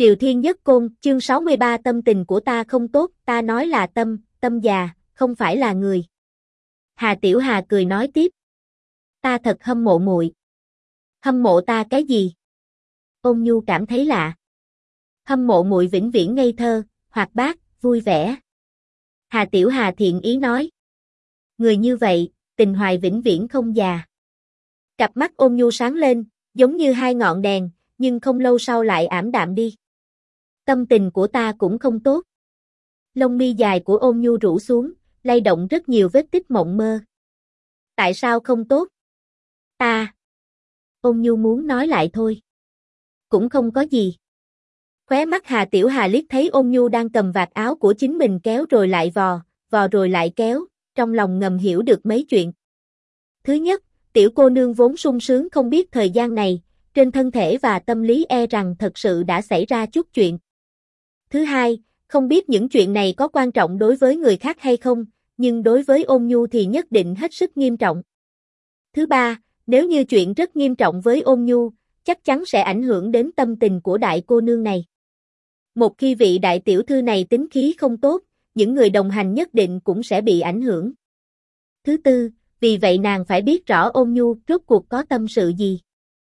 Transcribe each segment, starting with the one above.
Triều Thiên Nhất Côn, chương 63 tâm tình của ta không tốt, ta nói là tâm già, không phải là người. Hà Tiểu Hà cười nói tiếp. Ta thật hâm mộ muội. Hâm mộ ta cái gì? Ôn Nhu cảm thấy lạ. Hâm mộ muội vĩnh viễn ngây thơ, hoạt bát, vui vẻ. Hà Tiểu Hà thiện ý nói. Người như vậy, tình hoài vĩnh viễn không già. Cặp mắt Ôn Nhu sáng lên, giống như hai ngọn đèn, nhưng không lâu sau lại ảm đạm đi. Tâm tình của ta cũng không tốt. Lông mi dài của Ôn Nhu rũ xuống, lay động rất nhiều vết tích mộng mơ. Tại sao không tốt? Ta. Ôn Nhu muốn nói lại thôi. Cũng không có gì. Khóe mắt Hà Tiểu Hà liếc thấy Ôn Nhu đang cầm vạt áo của chính mình kéo rồi lại vò rồi lại kéo, trong lòng ngầm hiểu được mấy chuyện. Thứ nhất, tiểu cô nương vốn sung sướng không biết thời gian này, trên thân thể và tâm lý e rằng thật sự đã xảy ra chút chuyện. Thứ hai, không biết những chuyện này có quan trọng đối với người khác hay không, nhưng đối với Ôn Nhu thì nhất định hết sức nghiêm trọng. Thứ ba, nếu như chuyện rất nghiêm trọng với Ôn Nhu, chắc chắn sẽ ảnh hưởng đến tâm tình của đại cô nương này. Một khi vị đại tiểu thư này tính khí không tốt, những người đồng hành nhất định cũng sẽ bị ảnh hưởng. Thứ tư, vì vậy nàng phải biết rõ Ôn Nhu rốt cuộc có tâm sự gì.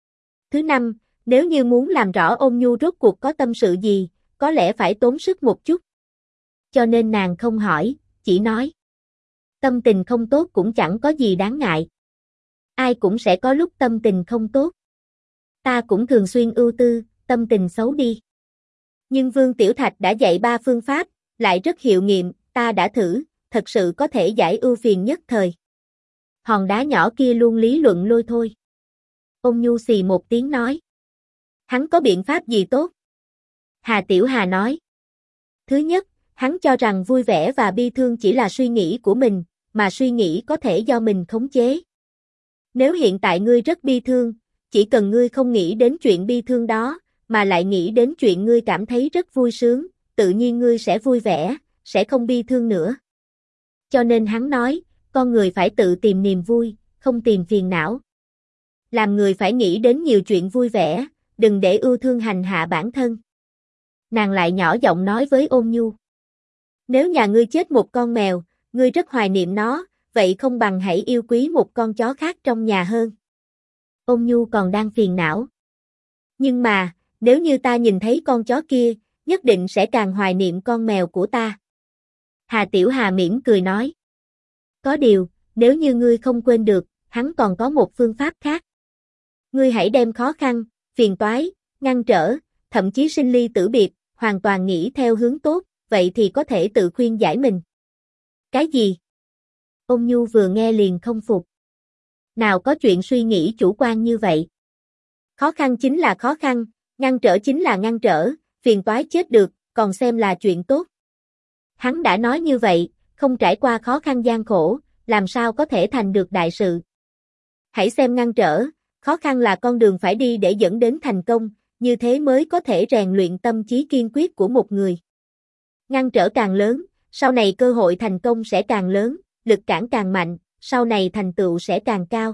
Thứ năm, nếu như muốn làm rõ Ôn Nhu rốt cuộc có tâm sự gì, có lẽ phải tốn sức một chút. Cho nên nàng không hỏi, chỉ nói. Tâm tình không tốt cũng chẳng có gì đáng ngại. Ai cũng sẽ có lúc tâm tình không tốt. Ta cũng thường xuyên ưu tư, tâm tình xấu đi. Nhưng Vương Tiểu Thạch đã dạy 3 phương pháp, lại rất hiệu nghiệm, ta đã thử, thật sự có thể giải ưu phiền nhất thời. Hòn đá nhỏ kia luôn lý luận lôi thôi. Ôn Nhu xì một tiếng nói. Hắn có biện pháp gì tốt? Hà Tiểu Hà nói. Thứ nhất, hắn cho rằng vui vẻ và bi thương chỉ là suy nghĩ của mình, mà suy nghĩ có thể do mình khống chế. Nếu hiện tại ngươi rất bi thương, chỉ cần ngươi không nghĩ đến chuyện bi thương đó, mà lại nghĩ đến chuyện ngươi cảm thấy rất vui sướng, tự nhiên ngươi sẽ vui vẻ, sẽ không bi thương nữa. Cho nên hắn nói, con người phải tự tìm niềm vui, không tìm phiền não. Làm người phải nghĩ đến nhiều chuyện vui vẻ, đừng để ưu thương hành hạ bản thân. Nàng lại nhỏ giọng nói với Ôn Nhu. Nếu nhà ngươi chết một con mèo, ngươi rất hoài niệm nó, vậy không bằng hãy yêu quý một con chó khác trong nhà hơn. Ôn Nhu còn đang phiền não. Nhưng mà, nếu như ta nhìn thấy con chó kia, nhất định sẽ càng hoài niệm con mèo của ta. Hà Tiểu Hà mỉm cười nói. Có điều, nếu như ngươi không quên được, hắn còn có một phương pháp khác. Ngươi hãy đem khó khăn, phiền toái, ngăn trở, thậm chí sinh ly tử biệt, hoàn toàn nghĩ theo hướng tốt, vậy thì có thể tự khuyên giải mình. Cái gì? Ôn Nhu vừa nghe liền không phục. Nào có chuyện suy nghĩ chủ quan như vậy. Khó khăn chính là khó khăn, ngăn trở chính là ngăn trở, phiền toái chết được, còn xem là chuyện tốt. Hắn đã nói như vậy, không trải qua khó khăn gian khổ, làm sao có thể thành được đại sự. Hãy xem ngăn trở, khó khăn là con đường phải đi để dẫn đến thành công, như thế mới có thể rèn luyện tâm trí kiên quyết của một người. Ngăn trở càng lớn, sau này cơ hội thành công sẽ càng lớn, lực cản càng mạnh, sau này thành tựu sẽ càng cao.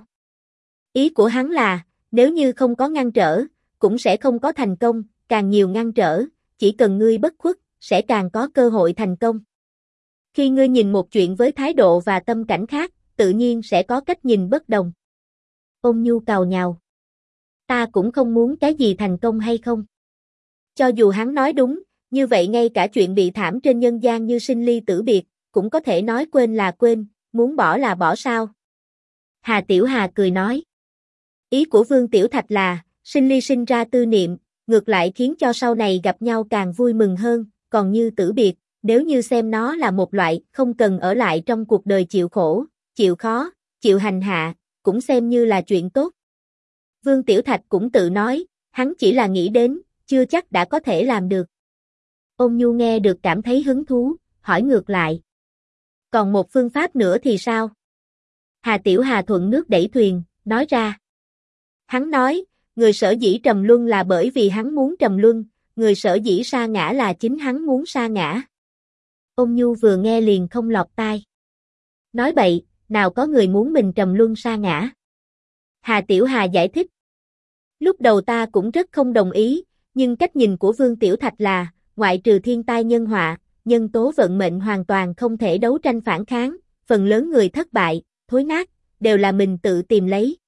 Ý của hắn là, nếu như không có ngăn trở, cũng sẽ không có thành công, càng nhiều ngăn trở, chỉ cần ngươi bất khuất, sẽ càng có cơ hội thành công. Khi ngươi nhìn một chuyện với thái độ và tâm cảnh khác, tự nhiên sẽ có cách nhìn bất đồng. Ôn Nhu càu nhàu. Ta cũng không muốn cái gì thành công hay không. Cho dù hắn nói đúng, như vậy ngay cả chuyện bị thảm trên nhân gian như sinh ly tử biệt, cũng có thể nói quên là quên, muốn bỏ là bỏ sao. Hà Tiểu Hà cười nói. Ý của Vương Tiểu Thạch là, sinh ly sinh ra tư niệm, ngược lại khiến cho sau này gặp nhau càng vui mừng hơn, còn như tử biệt, nếu như xem nó là một loại không cần ở lại trong cuộc đời chịu khổ, chịu khó, chịu hành hạ, cũng xem như là chuyện tốt. Vương Tiểu Thạch cũng tự nói, hắn chỉ là nghĩ đến, chưa chắc đã có thể làm được. Ôn Nhu nghe được cảm thấy hứng thú, hỏi ngược lại. Còn một phương pháp nữa thì sao? Hà Tiểu Hà thuận nước đẩy thuyền, nói ra. Hắn nói, người sở dĩ trầm luân là bởi vì hắn muốn trầm luân, người sở dĩ sa ngã là chính hắn muốn sa ngã. Ôn Nhu vừa nghe liền không lọt tai. Nói bậy, nào có người muốn mình trầm luân sa ngã. Hà Tiểu Hà giải thích. Lúc đầu ta cũng rất không đồng ý, Nhưng cách nhìn của Vương Tiểu Thạch là, ngoại trừ thiên tai nhân họa, nhân tố vận mệnh hoàn toàn không thể đấu tranh phản kháng, phần lớn người thất bại, thối nát, đều là mình tự tìm lấy.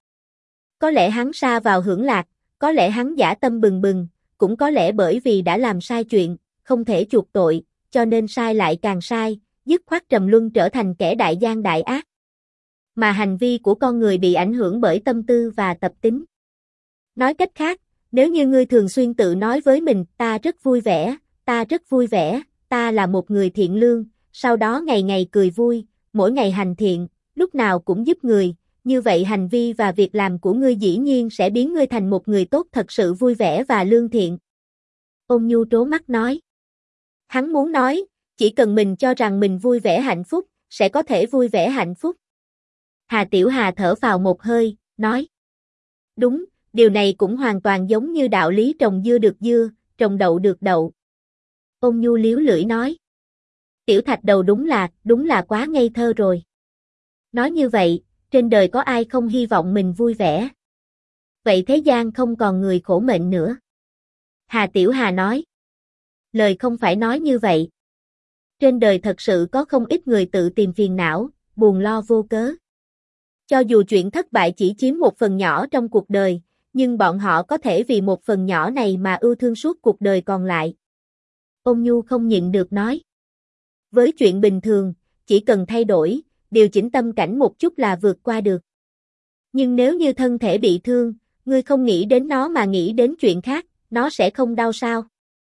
Có lẽ hắn sa vào hưởng lạc, có lẽ hắn dã tâm bừng bừng, cũng có lẽ bởi vì đã làm sai chuyện, không thể chuộc tội, cho nên sai lại càng sai, dứt khoát trầm luân trở thành kẻ đại gian đại ác. Mà hành vi của con người bị ảnh hưởng bởi tâm tư và tập tính. Nói cách khác, nếu như ngươi thường xuyên tự nói với mình, ta rất vui vẻ, ta rất vui vẻ, ta là một người thiện lương, sau đó ngày ngày cười vui, mỗi ngày hành thiện, lúc nào cũng giúp người, như vậy hành vi và việc làm của ngươi dĩ nhiên sẽ biến ngươi thành một người tốt thật sự vui vẻ và lương thiện. Ôn Nhu trố mắt nói. Hắn muốn nói, chỉ cần mình cho rằng mình vui vẻ hạnh phúc, sẽ có thể vui vẻ hạnh phúc. Hà Tiểu Hà thở phào một hơi, nói. Đúng, điều này cũng hoàn toàn giống như đạo lý trồng dưa được dưa, trồng đậu được đậu. Ôn Nhu liếu lưỡi nói. Tiểu Thạch đầu đúng là quá ngây thơ rồi. Nói như vậy, trên đời có ai không hy vọng mình vui vẻ? Vậy thế gian không còn người khổ mệnh nữa. Hà Tiểu Hà nói. Lời không phải nói như vậy. Trên đời thật sự có không ít người tự tìm phiền não, buồn lo vô cớ. Cho dù chuyện thất bại chỉ chiếm một phần nhỏ trong cuộc đời, nhưng bọn họ có thể vì một phần nhỏ này mà ưu thương suốt cuộc đời còn lại. Ôn Nhu không nhịn được nói. Với chuyện bình thường, chỉ cần thay đổi, điều chỉnh tâm cảnh một chút là vượt qua được. Nhưng nếu như thân thể bị thương, ngươi không nghĩ đến nó mà nghĩ đến chuyện khác, nó sẽ không đau sao?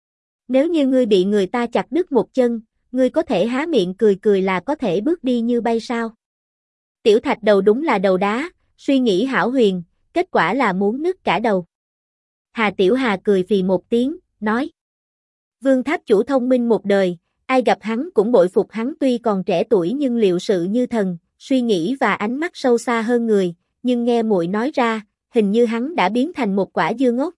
Nếu như ngươi bị người ta chặt đứt một chân, ngươi có thể há miệng cười cười là có thể bước đi như bay sao? Tiểu Thạch đầu đúng là đầu đá, suy nghĩ hão huyền, kết quả là muốn nứt cả đầu. Hà Tiểu Hà cười phì một tiếng, nói. Vương Tháp Chủ thông minh một đời, ai gặp hắn cũng bội phục hắn tuy còn trẻ tuổi nhưng liệu sự như thần, suy nghĩ và ánh mắt sâu xa hơn người, nhưng nghe muội nói ra, hình như hắn đã biến thành một quả dưa ngốc.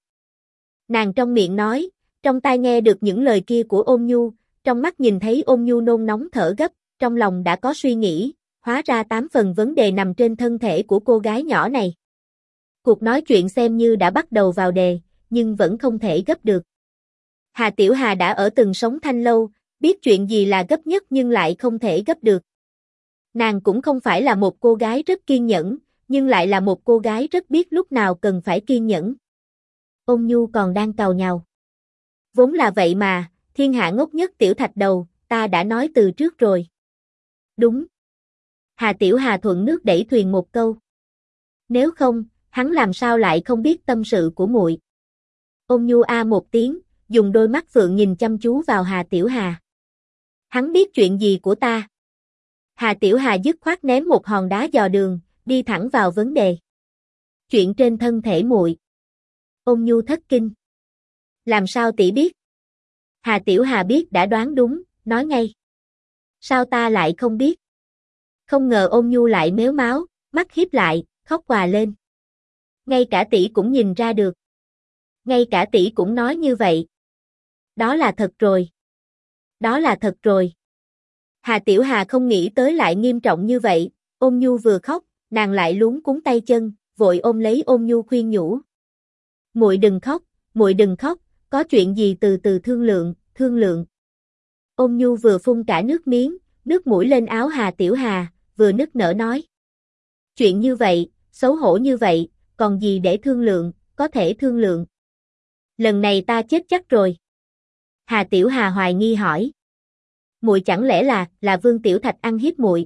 Nàng trong miệng nói, trong tai nghe được những lời kia của Ôn Nhu, trong mắt nhìn thấy Ôn Nhu nôn nóng thở gấp, trong lòng đã có suy nghĩ, hóa ra 8 phần vấn đề nằm trên thân thể của cô gái nhỏ này. Cuộc nói chuyện xem như đã bắt đầu vào đề, nhưng vẫn không thể gấp được. Hà Tiểu Hà đã ở từng sống thanh lâu, biết chuyện gì là gấp nhất nhưng lại không thể gấp được. Nàng cũng không phải là một cô gái rất kiên nhẫn, nhưng lại là một cô gái rất biết lúc nào cần phải kiên nhẫn. Ôn Nhu còn đang càu nhàu. Vốn là vậy mà, thiên hạ ngốc nhất Tiểu Thạch đầu, ta đã nói từ trước rồi. Đúng. Hà Tiểu Hà thuận nước đẩy thuyền một câu. Nếu không, hắn làm sao lại không biết tâm sự của muội. Ôn Nhu a một tiếng, dùng đôi mắt phượng nhìn chăm chú vào Hà Tiểu Hà. Hắn biết chuyện gì của ta? Hà Tiểu Hà dứt khoát ném một hòn đá dò đường, đi thẳng vào vấn đề. Chuyện trên thân thể muội. Ôn Nhu thất kinh. Làm sao tỷ biết? Hà Tiểu Hà biết đã đoán đúng, nói ngay. Sao ta lại không biết? Không ngờ Ôn Nhu lại mếu máo, mắt híp lại, khóc òa lên. Ngay cả tỷ cũng nhìn ra được. Ngay cả tỷ cũng nói như vậy. Đó là thật rồi. Đó là thật rồi. Hà Tiểu Hà không nghĩ tới lại nghiêm trọng như vậy, Ôn Nhu vừa khóc, nàng lại luống cuống tay chân, vội ôm lấy Ôn Nhu khuyên nhủ. Muội đừng khóc, có chuyện gì từ từ thương lượng. Ôn Nhu vừa phun cả nước miếng, nước mũi lên áo Hà Tiểu Hà, vừa nức nở nói. Chuyện như vậy, xấu hổ như vậy, còn gì để thương lượng, có thể thương lượng. Lần này ta chết chắc rồi. Hà Tiểu Hà hoài nghi hỏi. Muội chẳng lẽ là Vương Tiểu Thạch ăn hiếp muội?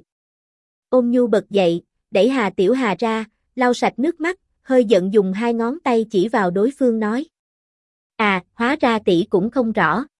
Ôn Nhu bật dậy, đẩy Hà Tiểu Hà ra, lau sạch nước mắt, hơi giận dùng 2 ngón tay chỉ vào đối phương nói. À, hóa ra tỷ cũng không rõ.